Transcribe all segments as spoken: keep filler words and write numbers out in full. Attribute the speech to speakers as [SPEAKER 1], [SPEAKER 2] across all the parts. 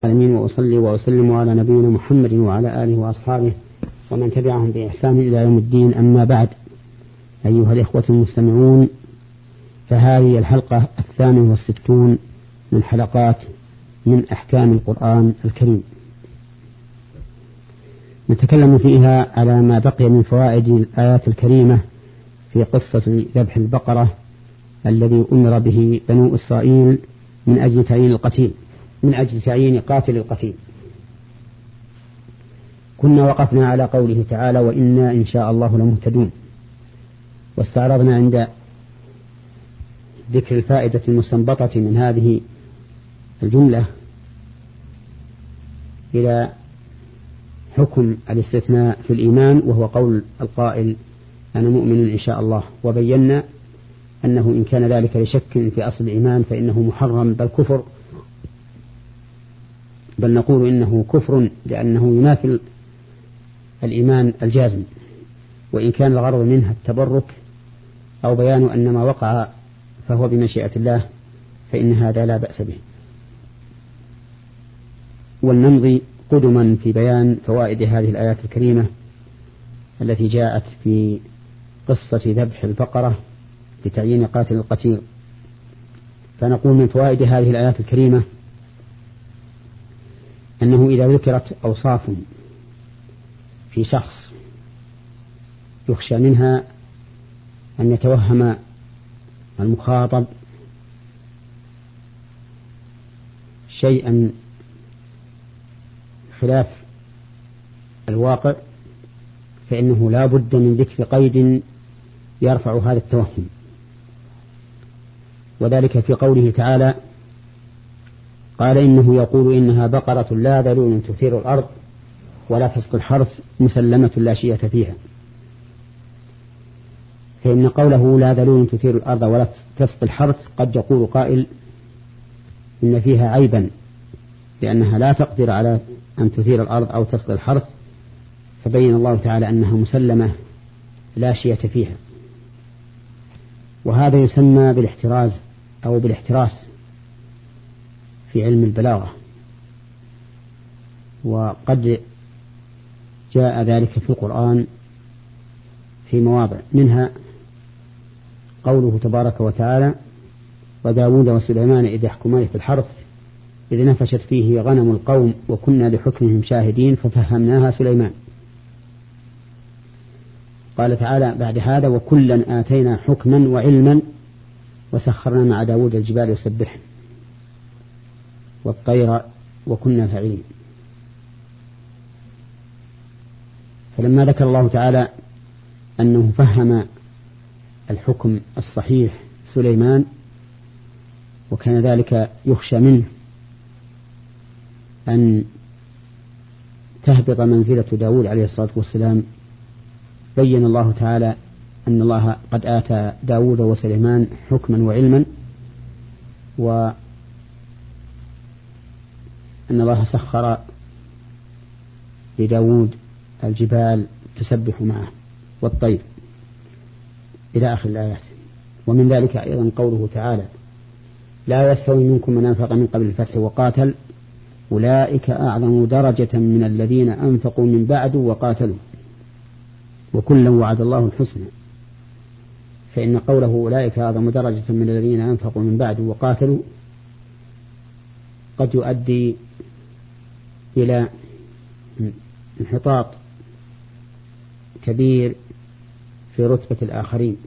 [SPEAKER 1] العالمين، وأصلي وأسلم على نبينا محمد وعلى آله وأصحابه ومن تبعهم بإحسان إلى يوم الدين. أما بعد، أيها الإخوة المستمعون، فهذه الحلقة الثامنة والستون من حلقات من أحكام القرآن الكريم، نتكلم فيها على ما بقي من فوائد الآيات الكريمة في قصة ذبح البقرة الذي أمر به بنو إسرائيل من أجل تعيين القتيل من أجل تعيين قاتل القتيل. كنا وقفنا على قوله تعالى: وإنا إن شاء الله لمهتدون، واستعرضنا عند ذكر الفائدة المستنبطة من هذه الجملة إلى حكم الاستثناء في الإيمان، وهو قول القائل: أنا مؤمن إن شاء الله. وبينا أنه إن كان ذلك لشك في أصل الإيمان فإنه محرم بل كفر، بل نقول إنه كفر لأنه ينافي الإيمان الجازم، وإن كان الغرض منها التبرك أو بيان أن ما وقع فهو بمشيئة الله فإن هذا لا بأس به. ولنمضي قدما في بيان فوائد هذه الآيات الكريمة التي جاءت في قصة ذبح البقرة لتعيين قاتل القتيل. فنقول من فوائد هذه الآيات الكريمة أنه إذا ذكرت أوصاف في شخص يخشى منها أن يتوهم المخاطب شيئا خلاف الواقع، فإنه لا بد من ذكر قيد يرفع هذا التوهم، وذلك في قوله تعالى: قال إنه يقول إنها بقرة لا ذلول تثير الأرض ولا تسقي الحرث مسلمة لا شية فيها. فإن قوله لا ذلول تثير الأرض ولا تسقي الحرث قد يقول قائل إن فيها عيبا لأنها لا تقدر على أن تثير الأرض أو تسقي الحرث، فبين الله تعالى أنها مسلمة لا شية فيها. وهذا يسمى بالاحتراز أو بالاحتراس في علم البلاغة، وقد جاء ذلك في القرآن في مواضع، منها قوله تبارك وتعالى: وداود وسليمان إذ يحكمان في الحرث إذ نفشت فيه غنم القوم وكنا لحكمهم شاهدين ففهمناها سليمان. قال تعالى بعد هذا: وكلا آتينا حكما وعلما وسخرنا مع داود الجبال يسبحن والطير وكنا فاعلين. فلما ذكر الله تعالى أنه فهم الحكم الصحيح سليمان وكان ذلك يخشى منه أن تهبط منزلة داود عليه الصلاة والسلام، بين الله تعالى أن الله قد آتى داود وسليمان حكما وعلما، وأن الله سخر لداود الجبال تسبح معه والطير إلى آخر الآيات. ومن ذلك أيضا قوله تعالى: لا يستوي منكم من أنفق من قبل الفتح وقاتل أولئك أعظم درجة من الذين أنفقوا من بعد وقاتلوا وكلا وعد الله الحسنى. فإن قوله أولئك أعظم درجة من الذين أنفقوا من بعد وقاتلوا قد يؤدي إلى انحطاط كبير في رتبة الآخرين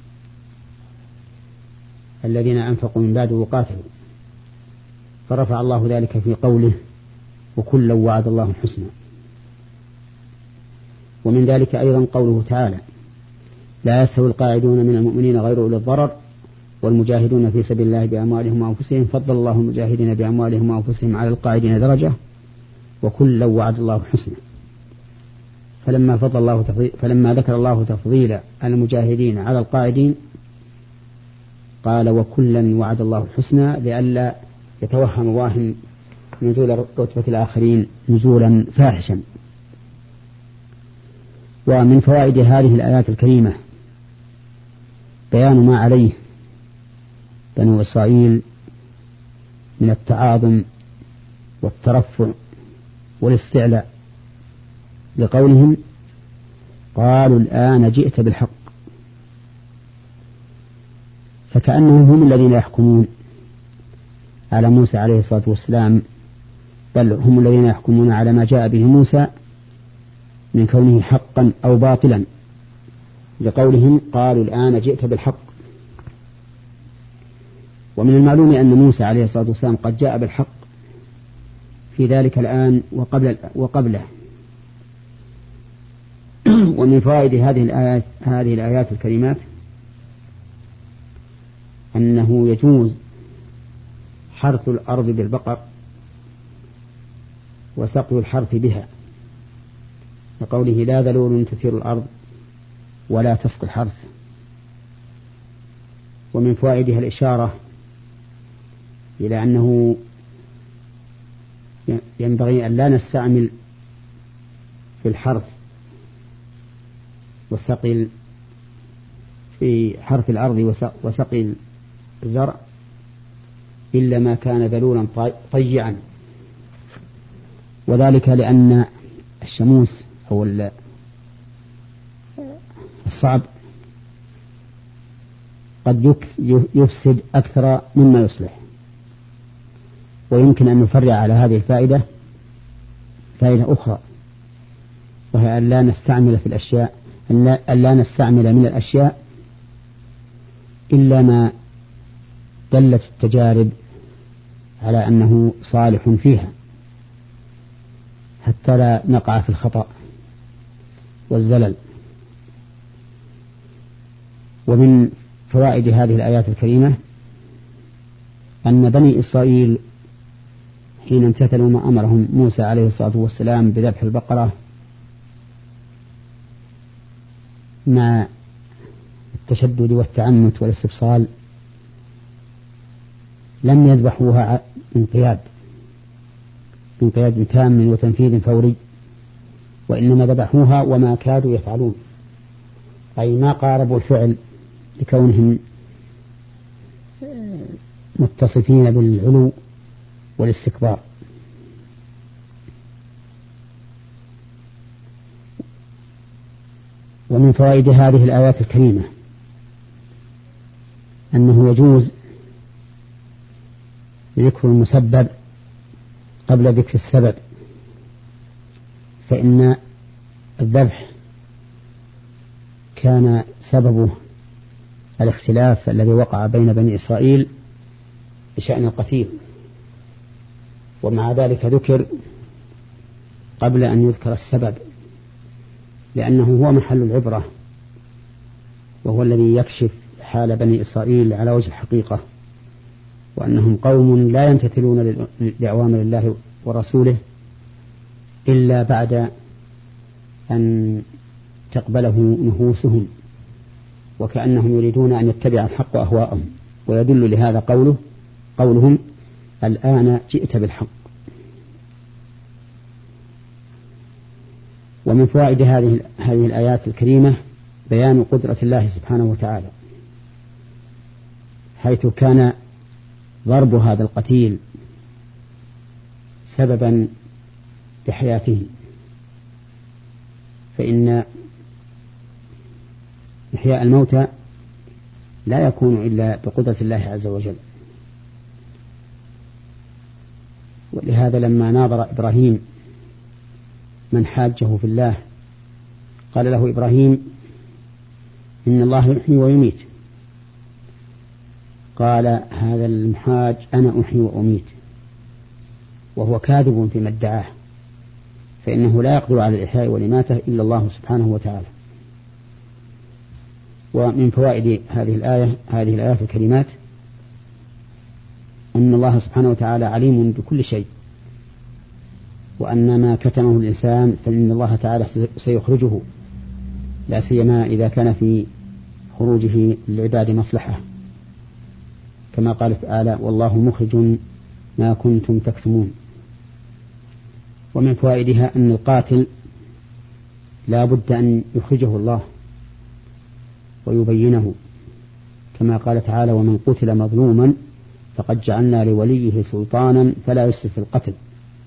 [SPEAKER 1] الذين أنفقوا من بعد وقاتلوا، فرفع الله ذلك في قوله: وكلا وعد الله الحسنى. ومن ذلك أيضا قوله تعالى: لا يستوي القاعدون من المؤمنين غير أولي الضرر والمجاهدون في سبيل الله بأموالهم وأنفسهم فضل الله المجاهدين بأموالهم وأنفسهم على القاعدين درجة وكلا وعد الله الحسنى. فلما فضل الله تفضيل فلما ذكر الله تفضيل المجاهدين على القاعدين قال: وكلا وعد الله الحسنى، لئلا يتوهم واهم نزول رتبة الآخرين نزولا فاحشا. ومن فوائد هذه الآيات الكريمة بيان ما عليه بنو إسرائيل من التعاظم والترفع والاستعلاء، لقولهم قالوا الآن جئت بالحق، فكأنهم هم الذين يحكمون على موسى عليه الصلاة والسلام، بل هم الذين يحكمون على ما جاء به موسى من كونه حقا أو باطلا، لقولهم قالوا الآن جئت بالحق. ومن المعلوم أن موسى عليه الصلاة والسلام قد جاء بالحق في ذلك الآن وقبل وقبله. ومن فوائد هذه الآيات هذه الآيات الكريمات أنه يجوز حرث الأرض بالبقر وسقي الحرث بها، لقوله لا ذلول تثير الأرض ولا تسقي الحرث. ومن فوائدها الإشارة إلى أنه ينبغي أن لا نستعمل في الحرث والسقي في حرث الأرض وسقي الزرع إلا ما كان ذلولا طيعا، وذلك لأن الشموس أو الصعب قد يفسد أكثر مما يصلح. ويمكن أن نفرع على هذه الفائدة فائدة أخرى، وهي أن لا نستعمل في الأشياء أن لا نستعمل من الأشياء إلا ما دلت التجارب على أنه صالح فيها، حتى لا نقع في الخطأ والزلل. ومن فوائد هذه الآيات الكريمة أن بني إسرائيل حين امتثلوا ما أمرهم موسى عليه الصلاة والسلام بذبح البقرة مع التشدد والتعنت والاستبصال، لم يذبحوها انقياد انقياد تام وتنفيذ فوري، وإنما ذبحوها وما كادوا يفعلون، أي ما قاربوا الفعل لكونهم متصفين بالعلو والاستكبار. ومن فوائد هذه الآيات الكريمة أنه يجوز ذكر المسبب قبل ذكر السبب، فإن الذبح كان سببه الاختلاف الذي وقع بين بني إسرائيل بشأن القتيل، ومع ذلك ذكر قبل أن يذكر السبب، لأنه هو محل العبرة، وهو الذي يكشف حال بني إسرائيل على وجه الحقيقة، وأنهم قوم لا يمتثلون لأوامر الله ورسوله إلا بعد أن تقبله نفوسهم، وكأنهم يريدون أن يتبع الحق أهواءهم. ويدل لهذا قوله قولهم الآن جئت بالحق. ومن فوائد هذه هذه الآيات الكريمة بيان قدرة الله سبحانه وتعالى، حيث كان ضرب هذا القتيل سببا لحياته، فإن إحياء الموتى لا يكون إلا بقدرة الله عز وجل. ولهذا لما ناظر إبراهيم من حاجه في الله قال له إبراهيم إن الله يحيي ويميت، قال هذا المحاج أنا أحيي وأميت، وهو كاذب فيما ادعاه، فإنه لا يقدر على الإحياء والإماتة إلا الله سبحانه وتعالى. ومن فوائد هذه الآية هذه الآيات الكريمات أن الله سبحانه وتعالى عليم بكل شيء، وأن ما كتمه الإنسان فإن الله تعالى سيخرجه، لا سيما إذا كان في خروجه للعباد مصلحة، كما قال تعالى والله مخرج ما كنتم تكتمون. ومن فوائدها أن القاتل لا بد أن يخرجه الله ويبينه، كما قال تعالى ومن قتل مظلوما فقد جعلنا لوليه سلطانا فلا يسرف في القتل.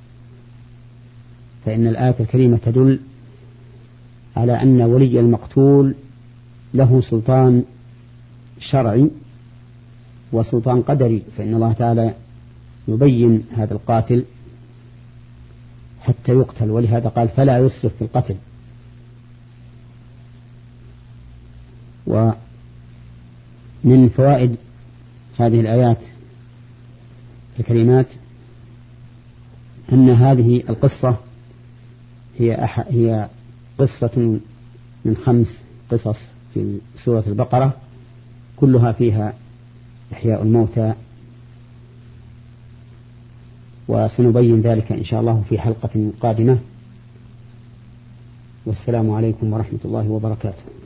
[SPEAKER 1] فإن الآية الكريمة تدل على أن ولي المقتول له سلطان شرعي وسلطان قدري، فإن الله تعالى يبين هذا القاتل حتى يقتل، ولهذا قال فلا يسرف في القتل. ومن فوائد هذه الآيات الكريمات أن هذه القصة هي أح هي قصة من خمس قصص في سورة البقرة، كلها فيها إحياء الموتى، وسنبين ذلك إن شاء الله في حلقة قادمة. والسلام عليكم ورحمة الله وبركاته.